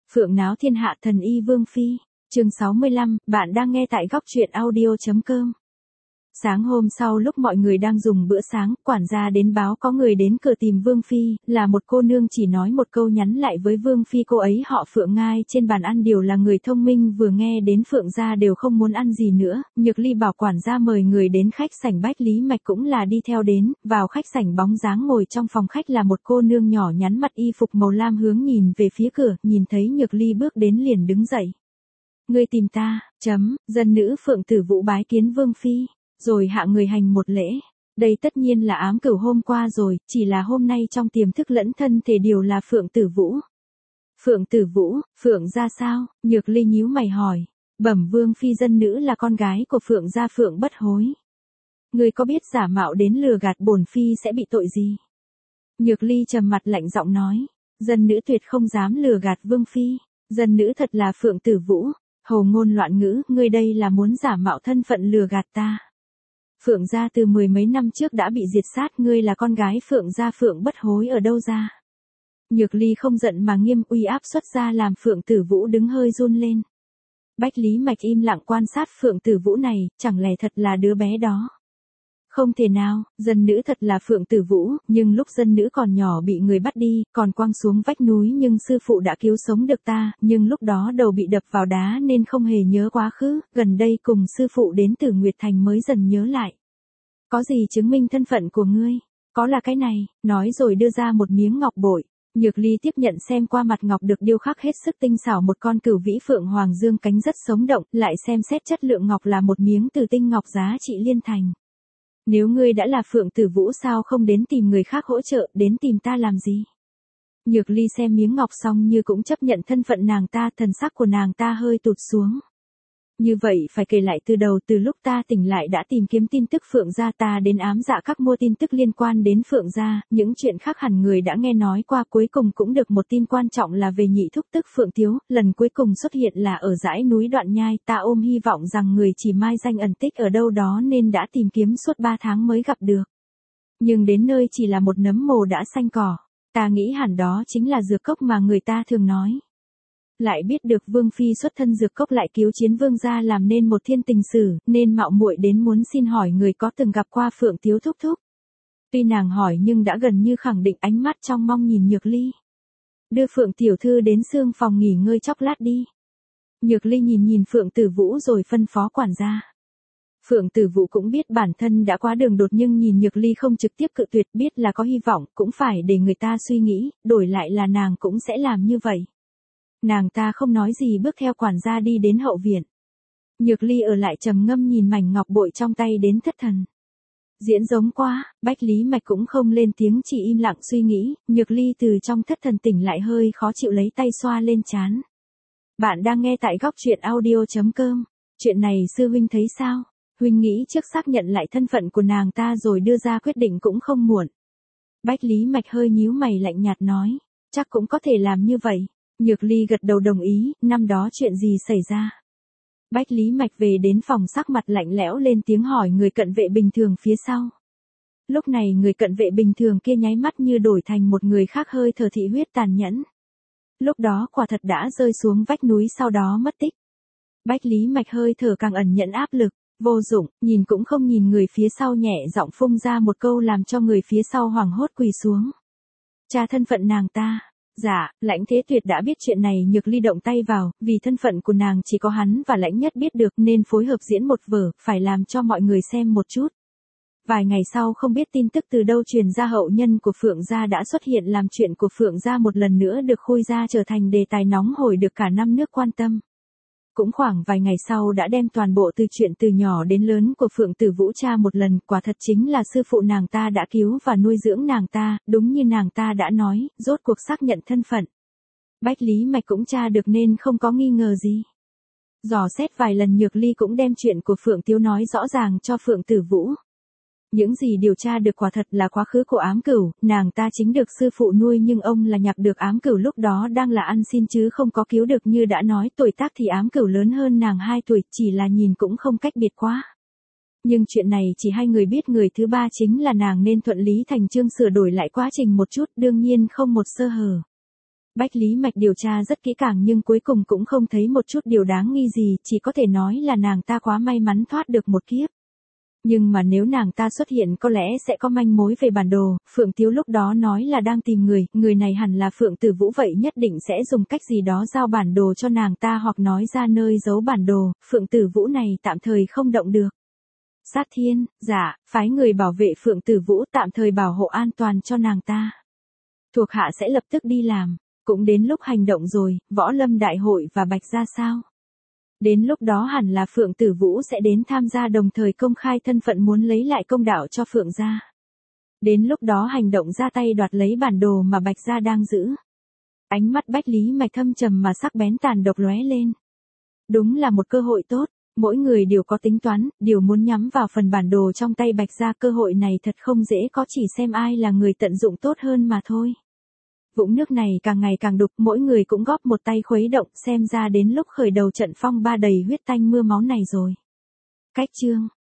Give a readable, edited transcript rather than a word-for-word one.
Phượng náo thiên hạ thần y Vương Phi, chương 65, bạn đang nghe tại góc truyện audio.com. Sáng hôm sau lúc mọi người đang dùng bữa sáng, quản gia đến báo có người đến cửa tìm Vương Phi, là một cô nương chỉ nói một câu nhắn lại với Vương Phi cô ấy họ Phượng ngai trên bàn ăn đều là người thông minh vừa nghe đến Phượng gia đều không muốn ăn gì nữa, Nhược Ly bảo quản gia mời người đến khách sảnh Bách Lý Mạch cũng là đi theo đến, vào khách sảnh bóng dáng ngồi trong phòng khách là một cô nương nhỏ nhắn mặt y phục màu lam hướng nhìn về phía cửa, nhìn thấy Nhược Ly bước đến liền đứng dậy. Ngươi tìm ta, dân nữ Phượng Tử Vũ bái kiến Vương Phi. Rồi hạ người hành một lễ. Đây tất nhiên là ám cửu hôm qua rồi, chỉ là hôm nay trong tiềm thức lẫn thân thể đều là Phượng Tử Vũ. Phượng Tử Vũ, Phượng gia sao? Nhược Ly nhíu mày hỏi. Bẩm Vương Phi dân nữ là con gái của Phượng gia Phượng Bất Hối. Người có biết giả mạo đến lừa gạt bổn Phi sẽ bị tội gì? Nhược Ly trầm mặt lạnh giọng nói. Dân nữ tuyệt không dám lừa gạt Vương Phi. Dân nữ thật là Phượng Tử Vũ. Hồ ngôn loạn ngữ, ngươi đây là muốn giả mạo thân phận lừa gạt ta. Phượng gia từ mười mấy năm trước đã bị diệt sát, ngươi là con gái Phượng gia Phượng Bất Hối ở đâu ra? Nhược Ly không giận mà nghiêm uy áp xuất ra làm Phượng Tử Vũ đứng hơi run lên. Bách Lý Mạch im lặng quan sát Phượng Tử Vũ này, chẳng lẽ thật là đứa bé đó? Không thể nào, dân nữ thật là Phượng Tử Vũ, nhưng lúc dân nữ còn nhỏ bị người bắt đi, còn quăng xuống vách núi nhưng sư phụ đã cứu sống được ta, nhưng lúc đó đầu bị đập vào đá nên không hề nhớ quá khứ, gần đây cùng sư phụ đến từ Nguyệt Thành mới dần nhớ lại. Có gì chứng minh thân phận của ngươi? Có là cái này, nói rồi đưa ra một miếng ngọc bội. Nhược Ly tiếp nhận xem qua mặt ngọc được điêu khắc hết sức tinh xảo một con cửu vĩ phượng hoàng dương cánh rất sống động, lại xem xét chất lượng ngọc là một miếng từ tinh ngọc giá trị liên thành. Nếu ngươi đã là Phượng Tử Vũ sao không đến tìm người khác hỗ trợ, đến tìm ta làm gì? Nhược Ly xem miếng ngọc xong như cũng chấp nhận thân phận nàng ta, thần sắc của nàng ta hơi tụt xuống. Như vậy phải kể lại từ đầu, từ lúc ta tỉnh lại đã tìm kiếm tin tức Phượng gia, ta đến ám dạ các mua tin tức liên quan đến Phượng gia, những chuyện khác hẳn người đã nghe nói qua, cuối cùng cũng được một tin quan trọng là về nhị thúc tức Phượng Tiếu, lần cuối cùng xuất hiện là ở dãy núi Đoạn Nhai, ta ôm hy vọng rằng người chỉ mai danh ẩn tích ở đâu đó nên đã tìm kiếm suốt 3 tháng mới gặp được. Nhưng đến nơi chỉ là một nấm mồ đã xanh cỏ, ta nghĩ hẳn đó chính là dược cốc mà người ta thường nói. Lại biết được Vương Phi xuất thân dược cốc lại cứu chiến Vương gia làm nên một thiên tình sử, nên mạo muội đến muốn xin hỏi người có từng gặp qua Phượng Tiếu thúc thúc. Tuy nàng hỏi nhưng đã gần như khẳng định, ánh mắt trong mong nhìn Nhược Ly. Đưa Phượng tiểu thư đến xương phòng nghỉ ngơi chốc lát đi. Nhược Ly nhìn Phượng Tử Vũ rồi phân phó quản gia. Phượng Tử Vũ cũng biết bản thân đã quá đường đột nhưng nhìn Nhược Ly không trực tiếp cự tuyệt, biết là có hy vọng, cũng phải để người ta suy nghĩ, đổi lại là nàng cũng sẽ làm như vậy. Nàng ta không nói gì bước theo quản gia đi đến hậu viện. Nhược Ly ở lại trầm ngâm nhìn mảnh ngọc bội trong tay đến thất thần. Diễn giống quá, Bách Lý Mạch cũng không lên tiếng chỉ im lặng suy nghĩ, Nhược Ly từ trong thất thần tỉnh lại hơi khó chịu lấy tay xoa lên trán. Bạn đang nghe tại góc truyện audio.com, chuyện này sư huynh thấy sao? Huynh nghĩ trước xác nhận lại thân phận của nàng ta rồi đưa ra quyết định cũng không muộn. Bách Lý Mạch hơi nhíu mày lạnh nhạt nói, chắc cũng có thể làm như vậy. Nhược Ly gật đầu đồng ý, năm đó chuyện gì xảy ra? Bách Lý Mạch về đến phòng sắc mặt lạnh lẽo lên tiếng hỏi người cận vệ bình thường phía sau. Lúc này người cận vệ bình thường kia nháy mắt như đổi thành một người khác, hơi thở thị huyết tàn nhẫn. Lúc đó quả thật đã rơi xuống vách núi sau đó mất tích. Bách Lý Mạch hơi thở càng ẩn nhẫn áp lực, vô dụng, nhìn cũng không nhìn người phía sau, nhẹ giọng phun ra một câu làm cho người phía sau hoảng hốt quỳ xuống. Tra thân phận nàng ta. Dạ, Lãnh Thế Tuyệt đã biết chuyện này. Nhược Ly động tay vào, vì thân phận của nàng chỉ có hắn và Lãnh Nhất biết được nên phối hợp diễn một vở, phải làm cho mọi người xem một chút. Vài ngày sau không biết tin tức từ đâu truyền ra hậu nhân của Phượng gia đã xuất hiện, làm chuyện của Phượng gia một lần nữa được khui ra trở thành đề tài nóng hổi được cả năm nước quan tâm. Cũng khoảng vài ngày sau đã đem toàn bộ từ chuyện từ nhỏ đến lớn của Phượng Tử Vũ tra một lần, quả thật chính là sư phụ nàng ta đã cứu và nuôi dưỡng nàng ta, đúng như nàng ta đã nói, rốt cuộc xác nhận thân phận. Bách Lý Mạch cũng tra được nên không có nghi ngờ gì. Dò xét vài lần Nhược Ly cũng đem chuyện của Phượng Tiếu nói rõ ràng cho Phượng Tử Vũ. Những gì điều tra được quả thật là quá khứ của ám cửu, nàng ta chính được sư phụ nuôi nhưng ông là nhạc được ám cửu lúc đó đang là ăn xin chứ không có cứu được, như đã nói tuổi tác thì ám cửu lớn hơn nàng 2 tuổi, chỉ là nhìn cũng không cách biệt quá. Nhưng chuyện này chỉ hai người biết, người thứ ba chính là nàng nên thuận lý thành chương sửa đổi lại quá trình một chút, đương nhiên không một sơ hở. Bách Lý Mạch điều tra rất kỹ càng nhưng cuối cùng cũng không thấy một chút điều đáng nghi gì, chỉ có thể nói là nàng ta quá may mắn thoát được một kiếp. Nhưng mà nếu nàng ta xuất hiện có lẽ sẽ có manh mối về bản đồ, Phượng Tiếu lúc đó nói là đang tìm người này hẳn là Phượng Tử Vũ vậy nhất định sẽ dùng cách gì đó giao bản đồ cho nàng ta hoặc nói ra nơi giấu bản đồ, Phượng Tử Vũ này tạm thời không động được. Sát Thiên, dạ, phái người bảo vệ Phượng Tử Vũ tạm thời bảo hộ an toàn cho nàng ta. Thuộc hạ sẽ lập tức đi làm, cũng đến lúc hành động rồi, Võ Lâm Đại hội và Bạch Gia sao? Đến lúc đó hẳn là Phượng Tử Vũ sẽ đến tham gia đồng thời công khai thân phận muốn lấy lại công đạo cho Phượng Gia. Đến lúc đó hành động ra tay đoạt lấy bản đồ mà Bạch Gia đang giữ. Ánh mắt Bách Lý Mạch thâm trầm mà sắc bén tàn độc lóe lên. Đúng là một cơ hội tốt, mỗi người đều có tính toán, đều muốn nhắm vào phần bản đồ trong tay Bạch Gia, cơ hội này thật không dễ có, chỉ xem ai là người tận dụng tốt hơn mà thôi. Vũng nước này càng ngày càng đục, mỗi người cũng góp một tay khuấy động, xem ra đến lúc khởi đầu trận phong ba đầy huyết tanh mưa máu này rồi. Cách chương